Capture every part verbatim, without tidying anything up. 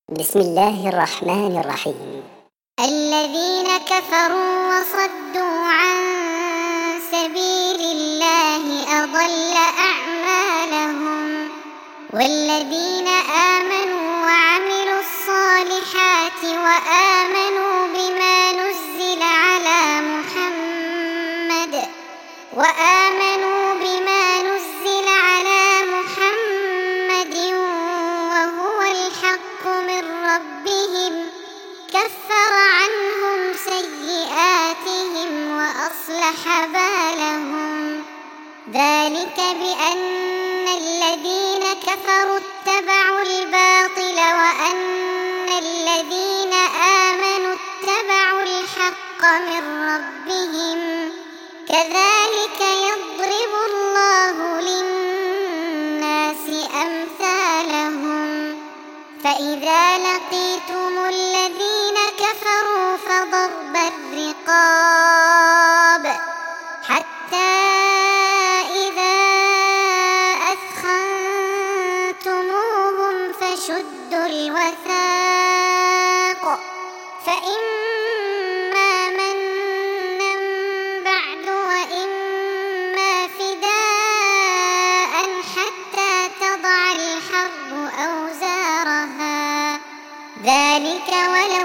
بسم الله الرحمن الرحيم. الذين كفروا وصدوا عن سبيل الله أضل أعمالهم، والذين آمنوا وعملوا الصالحات وآمنوا بما نزل على محمد وآمنوا بما نزل على محمد وهو الحق من ربهم كفر عنهم سيئاتهم وأصلح بالهم. ذلك بأن الذين كفروا اتبعوا الباطل وأن الذين آمنوا اتبعوا الحق من ربهم، كذلك يضرب الله للناس أمثالهم. فإذا لقيتم الذين كفروا فضرب الرقاب حتى إذا أثخنتموهم فشدوا الوثاق، فإما منا بعد وإما فداء حتى تضع الحرب أوزارها، ذلك ولو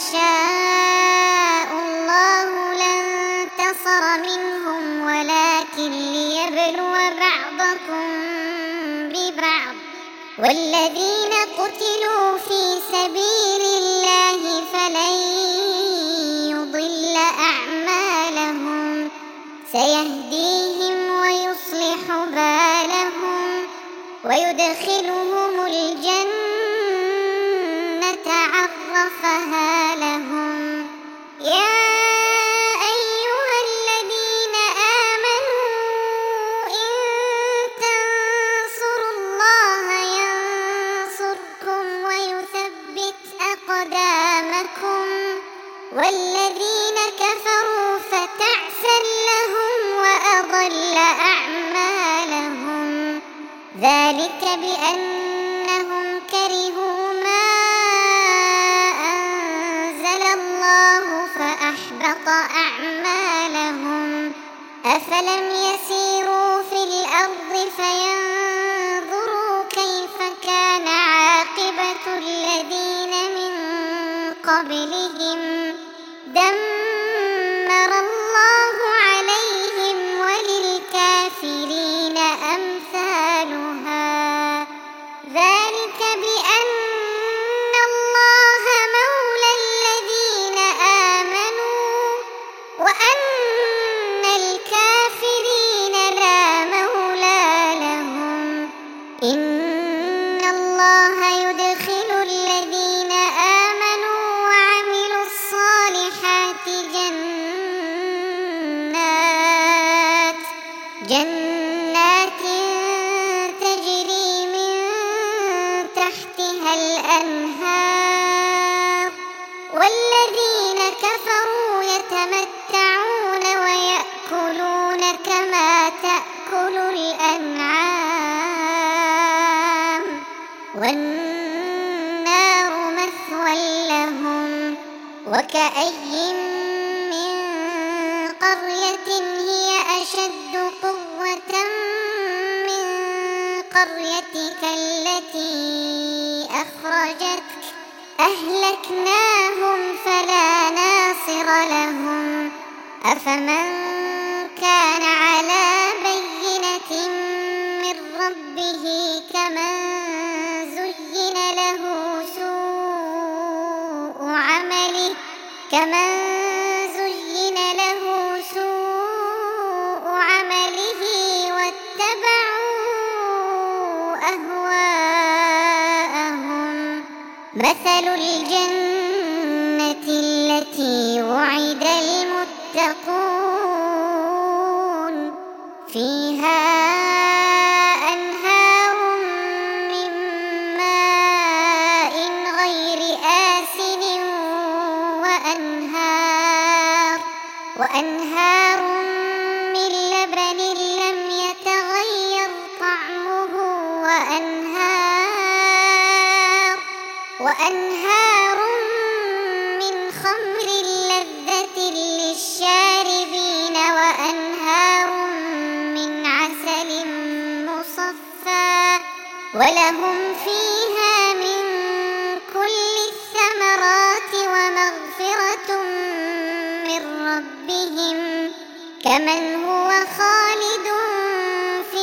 يشاء الله لانتصر منهم ولكن ليبلو بعضكم ببعض. والذين قتلوا في سبيل الله فلن يضل أعمالهم، سيهديهم ويصلح بالهم ويدخلهم الجنة عرفها لهم. يا أيها الذين آمنوا إن تنصروا الله ينصركم ويثبت أقدامكم، والذين كفروا فتعسا لهم وأضل أعمالهم. ذلك بأنهم كرهوا ما أنزل الله فأحبط أعمالهم. أفلم يسيروا في الأرض فينظروا كيف كان عاقبة الذين من قبلهم، دمر الله عليهم وللكافرين أمثالها. ذلك بأن الله مولى الذين آمنوا وأن الكافرين لا مولى لهم. إن الله يدخل الذين آمنوا وعملوا الصالحات جنات جنات تجري من تحتها الأنهار، والذين كفروا يتمتعون ويأكلون كما تأكل الأنعام، والنار مثوى لهم. وكأي من قرية هي أشد قوة من قريتك التي أخرجتك أهلكناهم فلا ناصر لهم. أفمن كان على بينة من ربه كمن زين له سوء عمله كمن زين له سوء عمله واتبعوا أهواءهم. مثل الجنة التي وعد المتقون فيها أنهار من ماء غير آسن وأنهار وأنهار من لبن لم يتغير طعمه وأنهار وأنهار من خمر لذة للشاربين وأنهار من عسل مصفى ولهم فيها من كل الثمرات ومغفرة من ربهم كمن هو خالد في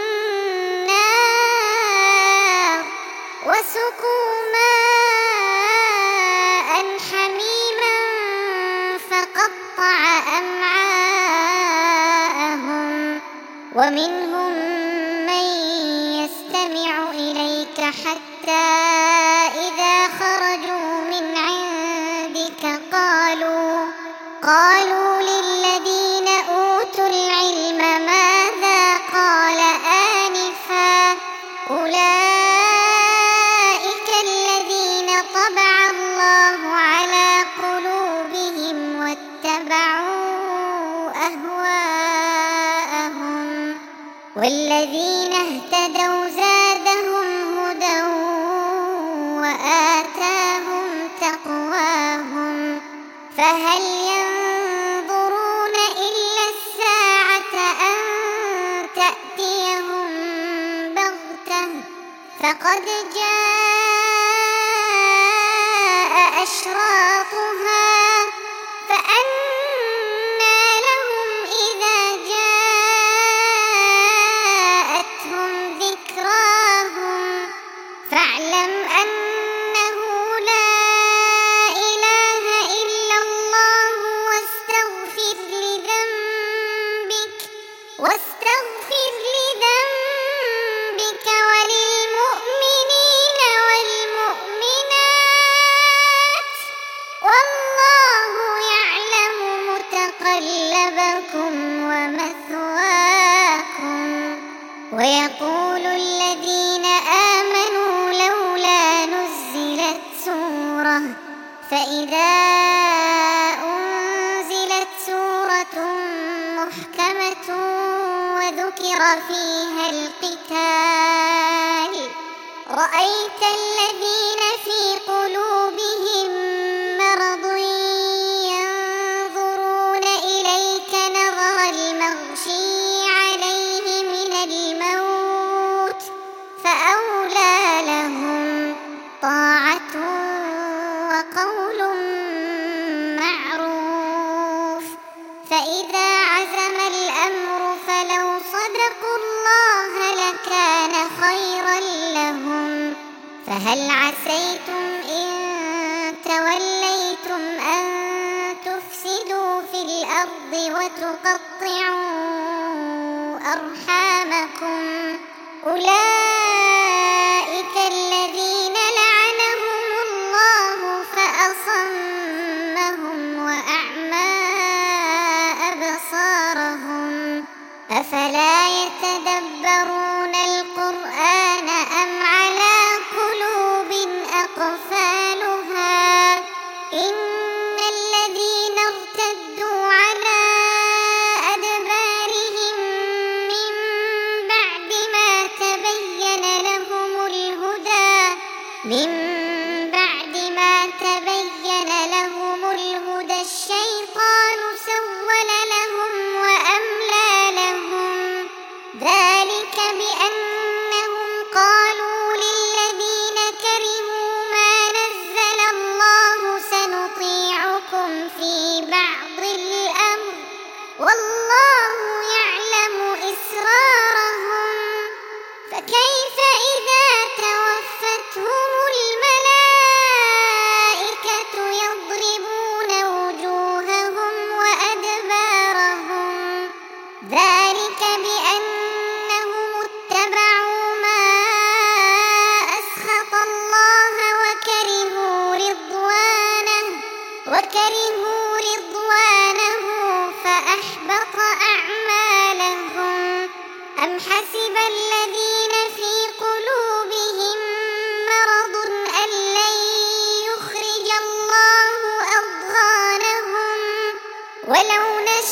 النار وسقوا ماء حميما فقطع أمعاءهم ومنهم من يستمع إليك حتى إذا خرجوا من عندك قالوا قالوا للذين أوتوا العلم ماذا قال آنفا أولئك الذين طبع الله على قلوبهم واتبعوا أهواءهم والذين اهتدوا زادهم هدى وآتاهم تقواهم فهل ينظرون إلا الساعة أن تأتيهم بغتة فقد جاء أشراطها فأنى لهم إذا جاءتهم ذكراهم فاعلم أنه لا إله إلا الله واستغفر لذنبك واستغفر لذنبك وللمؤمنين والمؤمنات والله يعلم متقلبكم ومثواكم ويقول الذين آمنوا لولا نزلت سورة فإذا أنزلت سورة محكمة وذكر فيها القتال رأيت الذين في قلوبهم مرض ينظرون إليك نظر المغشي عليه من الموت فأولى لهم طاعة وقول معروف فإذا عزم الأمر فلو صدقوا الله لكان خيرا لهم فهل عسيتم إن توليتم أن تفسدوا في الأرض وتقطعوا أرحامكم أولئك الذين لعنهم الله فأصمهم وأعمى أبصارهم أفلا يتدبرون القرآن أم على قلوب أقفالها إن الذين ارتدوا على أدبارهم من بعد ما تبين لهم الهدى من بعد ما تبين لهم الهدى الشيطان سول لهم وأملى لهم ذلك بأنهم قالوا للذين كرهوا ما نزل الله سنطيعكم في بعض الأمر والله يعلم إسرارهم فكيف إذا توفتهم الملائكة يضربون وجوههم وأدبارهم ذلك بأنهم اتبعوا ما أسخط الله وكرهوا رضوانه وكرهوا رضوانه فأحبط أعمالهم أم حسب الذين في قلوبهم مرض أن لن يخرج الله أضغانهم ولو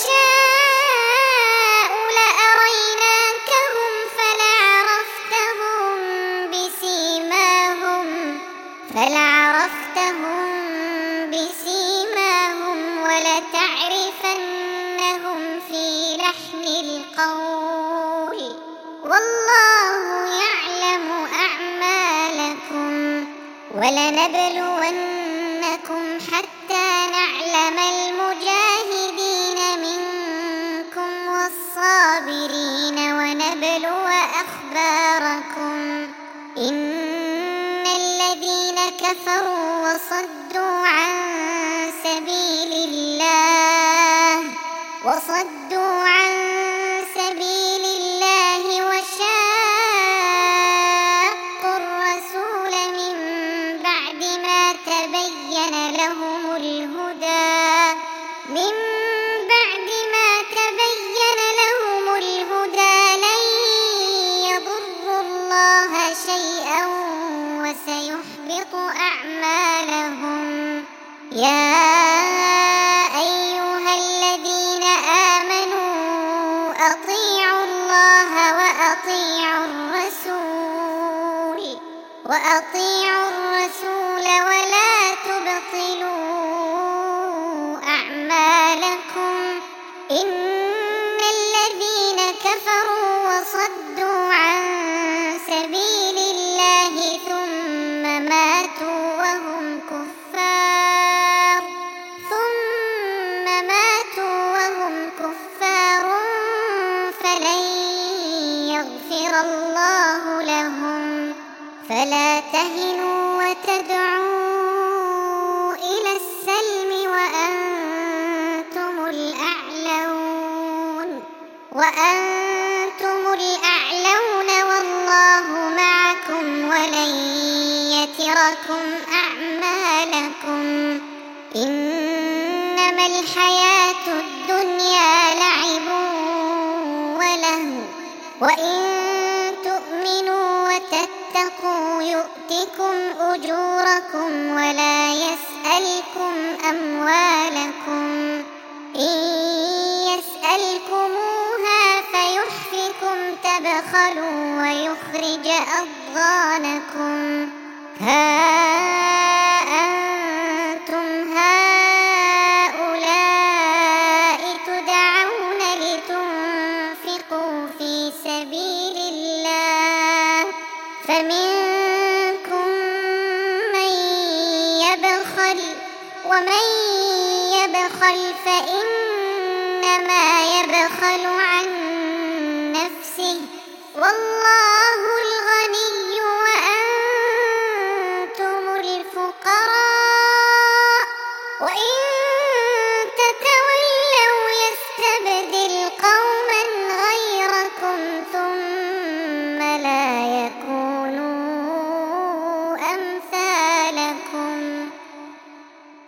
نشاء لأريناكهم فلعرفتهم بسيماهم فلعرفتهم لعرفتهم بسيماهم ولتعرفنهم في لحن القول والله يعلم أعمالكم ولنبلونكم حتى نعلم المجاهدين منكم والصابرين ونبلو أخباركم إن الذين كفروا وصدوا عن سبيل الله وصدوا عن سبيل الله وشاقوا الرسول من بعد ما تبين لهم الهدى من بعد ما تبين لهم الهدى لن يضروا الله شيئا وسيحبط أعمالهم يا أيها الذين آمنوا أطيعوا الله وأطيعوا الرسول وأطيعوا الرسول ولا تبطلوا أعمالكم إن الذين كفروا وصدوا عن سبيل الله ثم ماتوا وهم كفار ثم ماتوا وهم كفار فلن يغفر الله لهم فلا تهنوا وتدعوا إلى السلم وأنتم الأعلون وأنتم الأعلون والله معكم ولن يتركم أعمالكم إنما الحياة الدنيا لعب ولهو وإن تؤمنوا وتتقوا يؤتكم أجوركم ولا يسألكم أموالكم إن يسألكموها فيحفكم تبخلوا ويخرج أضغانكم ها أنتم هؤلاء تدعون لتنفقوا في سبيل الله فمنكم من يبخل ومن يبخل فإنما يبخل عن نفسه والله